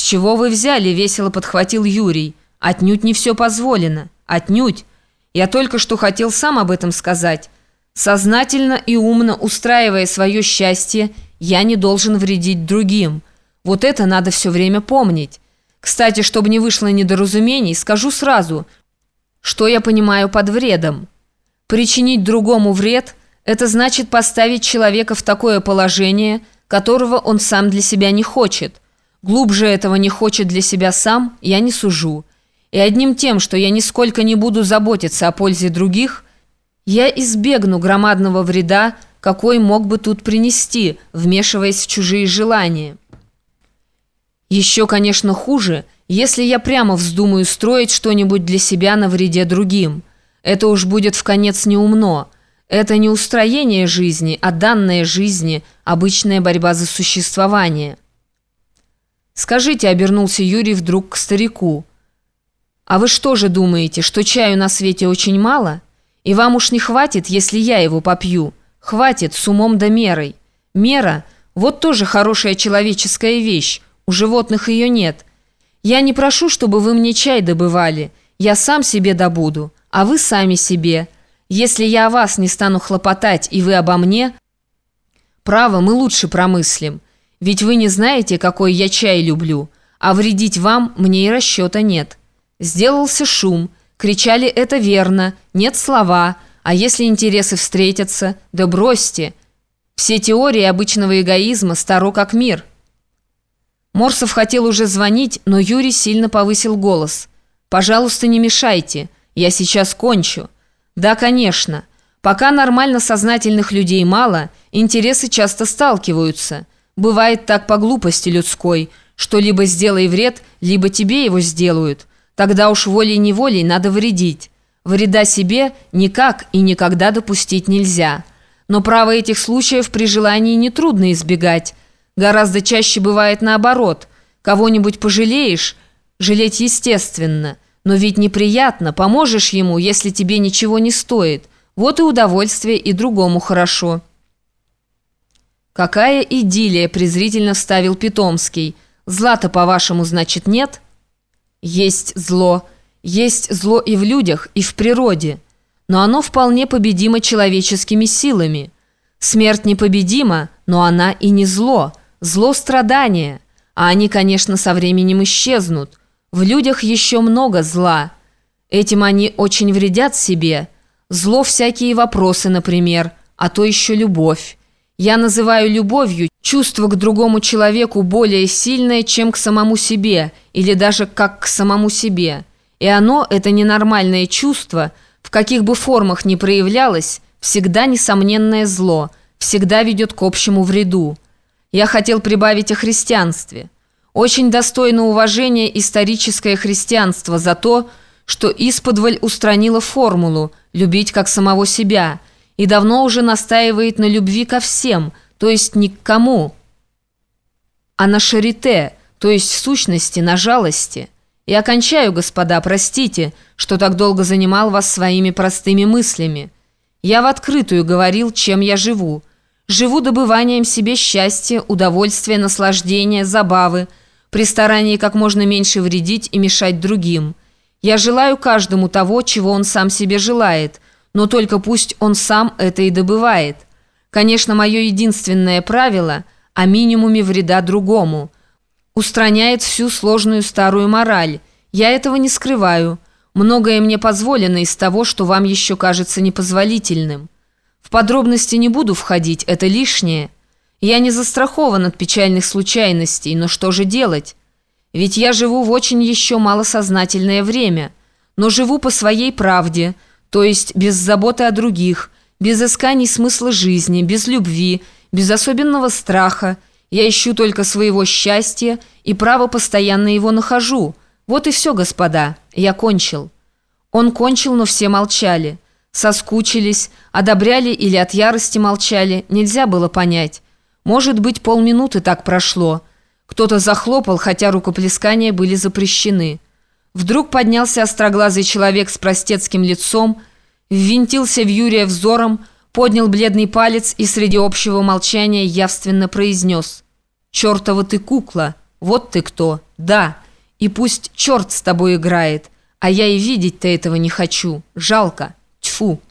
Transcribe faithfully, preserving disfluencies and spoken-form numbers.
чего вы взяли?» – весело подхватил Юрий. «Отнюдь не все позволено. Отнюдь. Я только что хотел сам об этом сказать. Сознательно и умно устраивая свое счастье, я не должен вредить другим. Вот это надо все время помнить. Кстати, чтобы не вышло недоразумений, скажу сразу, что я понимаю под вредом. Причинить другому вред – это значит поставить человека в такое положение, которого он сам для себя не хочет. Глубже этого не хочет для себя сам, я не сужу. И одним тем, что я нисколько не буду заботиться о пользе других, я избегну громадного вреда, какой мог бы тут принести, вмешиваясь в чужие желания. Еще, конечно, хуже, если я прямо вздумаю строить что-нибудь для себя на вреде другим. Это уж будет вконец неумно. Это не устроение жизни, а данная жизни, обычная борьба за существование. «Скажите», — обернулся Юрий вдруг к старику, «а вы что же думаете, что чаю на свете очень мало? И вам уж не хватит, если я его попью? Хватит, с умом да мерой. Мера — вот тоже хорошая человеческая вещь, у животных ее нет. Я не прошу, чтобы вы мне чай добывали, я сам себе добуду, а вы сами себе. Если я о вас не стану хлопотать, и вы обо мне, право, мы лучше промыслим. Ведь вы не знаете, какой я чай люблю, а вредить вам мне и расчета нет». Сделался шум, кричали «это верно», «нет слова», а если интересы встретятся, да бросьте. Все теории обычного эгоизма старо как мир. Морсов хотел уже звонить, но Юрий сильно повысил голос. «Пожалуйста, не мешайте, я сейчас кончу». «Да, конечно. Пока нормально сознательных людей мало, интересы часто сталкиваются. Бывает так по глупости людской, что либо сделай вред, либо тебе его сделают. Тогда уж волей-неволей надо вредить. Вреда себе никак и никогда допустить нельзя. Но право этих случаев при желании нетрудно избегать. Гораздо чаще бывает наоборот. Кого-нибудь пожалеешь, жалеть естественно. Но ведь неприятно, поможешь ему, если тебе ничего не стоит. Вот и удовольствие, и другому хорошо». «Какая идиллия!» – презрительно вставил Питомский. «Зла-то, по-вашему, значит, нет?» «Есть зло. Есть зло и в людях, и в природе. Но оно вполне победимо человеческими силами. Смерть непобедима, но она и не зло. Зло – страдания. А они, конечно, со временем исчезнут. В людях еще много зла. Этим они очень вредят себе. Зло – всякие вопросы, например, а то еще любовь. Я называю любовью чувство к другому человеку более сильное, чем к самому себе, или даже как к самому себе. И оно, это ненормальное чувство, в каких бы формах ни проявлялось, всегда несомненное зло, всегда ведет к общему вреду. Я хотел прибавить о христианстве. Очень достойно уважения историческое христианство за то, что исподволь устранило формулу «любить как самого себя», и давно уже настаивает на любви ко всем, то есть не к кому, а на шарите, то есть в сущности на жалости. И окончаю, господа, простите, что так долго занимал вас своими простыми мыслями. Я в открытую говорил, чем я живу. Живу добыванием себе счастья, удовольствия, наслаждения, забавы, при старании как можно меньше вредить и мешать другим. Я желаю каждому того, чего он сам себе желает, но только пусть он сам это и добывает. Конечно, мое единственное правило о минимуме вреда другому устраняет всю сложную старую мораль. Я этого не скрываю. Многое мне позволено из того, что вам еще кажется непозволительным. В подробности не буду входить, это лишнее. Я не застрахован от печальных случайностей, но что же делать? Ведь я живу в очень еще малосознательное время, но живу по своей правде, то есть без заботы о других, без исканий смысла жизни, без любви, без особенного страха. Я ищу только своего счастья и право постоянно его нахожу. Вот и все, господа, я кончил». Он кончил, но все молчали. Соскучились, одобряли или от ярости молчали, нельзя было понять. Может быть, полминуты так прошло. Кто-то захлопал, хотя рукоплескания были запрещены. Вдруг поднялся остроглазый человек с простецким лицом, ввинтился в Юрия взором, поднял бледный палец и среди общего молчания явственно произнес: «Чертова ты кукла! Вот ты кто. Да. И пусть черт с тобой играет. А я и видеть-то этого не хочу. Жалко. Тьфу.